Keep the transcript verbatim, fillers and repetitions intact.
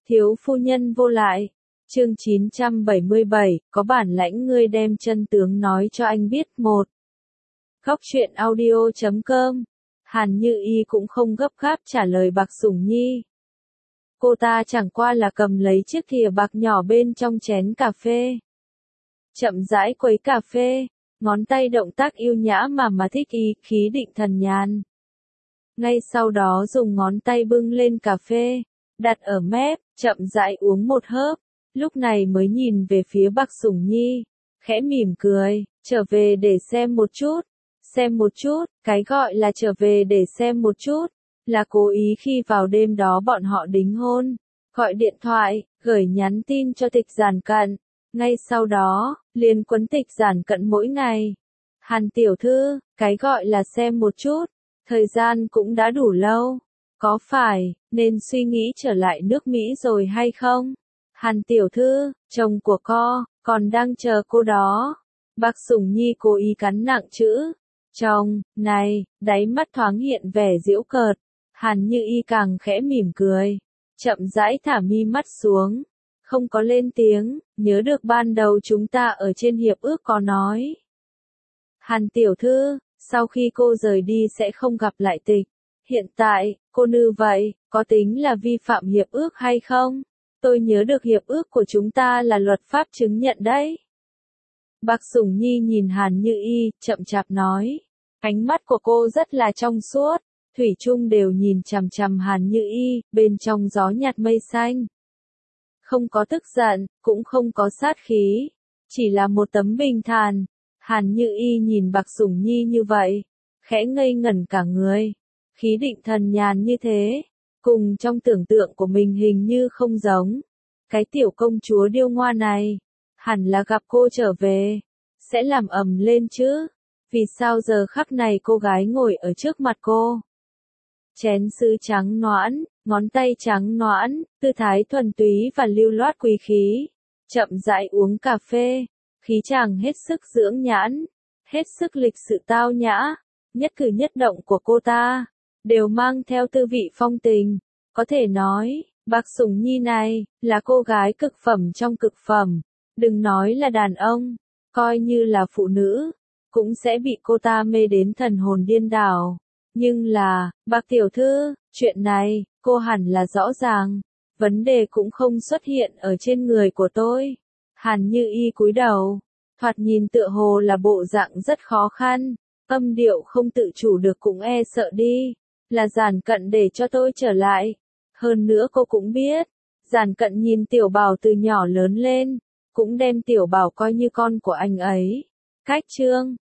Thiếu phu nhân vô lại. Chương chín trăm bảy mươi bảy, có bản lãnh ngươi đem chân tướng nói cho anh biết. Một. Góc truyện audio chấm com. Hàn Như Y cũng không gấp gáp trả lời Bạc Sủng Nhi. Cô ta chẳng qua là cầm lấy chiếc thìa bạc nhỏ bên trong chén cà phê. Chậm rãi quấy cà phê, ngón tay động tác yêu nhã mà mà thích ý, khí định thần nhàn. Ngay sau đó dùng ngón tay bưng lên cà phê, đặt ở mép, chậm rãi uống một hớp, lúc này mới nhìn về phía Bạc Sủng Nhi, khẽ mỉm cười, trở về để xem một chút, xem một chút, cái gọi là trở về để xem một chút, là cố ý khi vào đêm đó bọn họ đính hôn, gọi điện thoại, gửi nhắn tin cho Tịch Giản Cận, ngay sau đó, liền quấn Tịch Giản Cận mỗi ngày. Hàn tiểu thư, cái gọi là xem một chút, thời gian cũng đã đủ lâu, có phải nên suy nghĩ trở lại nước Mỹ rồi hay không? Hàn tiểu thư, chồng của cô, còn đang chờ cô đó. Bạc Sủng Nhi cố ý cắn nặng chữ chồng, này, đáy mắt thoáng hiện vẻ giễu cợt. Hàn Như Y càng khẽ mỉm cười, chậm rãi thả mi mắt xuống, không có lên tiếng, nhớ được ban đầu chúng ta ở trên hiệp ước có nói. Hàn tiểu thư, sau khi cô rời đi sẽ không gặp lại Tịch. Hiện tại, cô như vậy, có tính là vi phạm hiệp ước hay không? Tôi nhớ được hiệp ước của chúng ta là luật pháp chứng nhận đấy. Bạc Sủng Nhi nhìn Hàn Như Y, chậm chạp nói. Ánh mắt của cô rất là trong suốt, thủy chung đều nhìn chằm chằm Hàn Như Y, bên trong gió nhạt mây xanh. Không có tức giận, cũng không có sát khí, chỉ là một tấm bình thản. Hàn Như Y nhìn Bạc Sủng Nhi như vậy, khẽ ngây ngẩn cả người, khí định thần nhàn như thế, cùng trong tưởng tượng của mình hình như không giống. Cái tiểu công chúa điêu ngoa này, hẳn là gặp cô trở về, sẽ làm ầm lên chứ, vì sao giờ khắc này cô gái ngồi ở trước mặt cô. Chén sứ trắng nõn, ngón tay trắng nõn, tư thái thuần túy và lưu loát quý khí, chậm rãi uống cà phê, khí chàng hết sức dưỡng nhãn, hết sức lịch sự tao nhã, nhất cử nhất động của cô ta, đều mang theo tư vị phong tình, có thể nói, Bạc Sủng Nhi này, là cô gái cực phẩm trong cực phẩm, đừng nói là đàn ông, coi như là phụ nữ, cũng sẽ bị cô ta mê đến thần hồn điên đảo. Nhưng là, Bạc tiểu thư, chuyện này, cô hẳn là rõ ràng, vấn đề cũng không xuất hiện ở trên người của tôi. Hàn Như Y cúi đầu, thoạt nhìn tựa hồ là bộ dạng rất khó khăn, âm điệu không tự chủ được cũng e sợ đi, là Giản Cận để cho tôi trở lại. Hơn nữa cô cũng biết, Giản Cận nhìn Tiểu Bảo từ nhỏ lớn lên, cũng đem Tiểu Bảo coi như con của anh ấy. Cách chương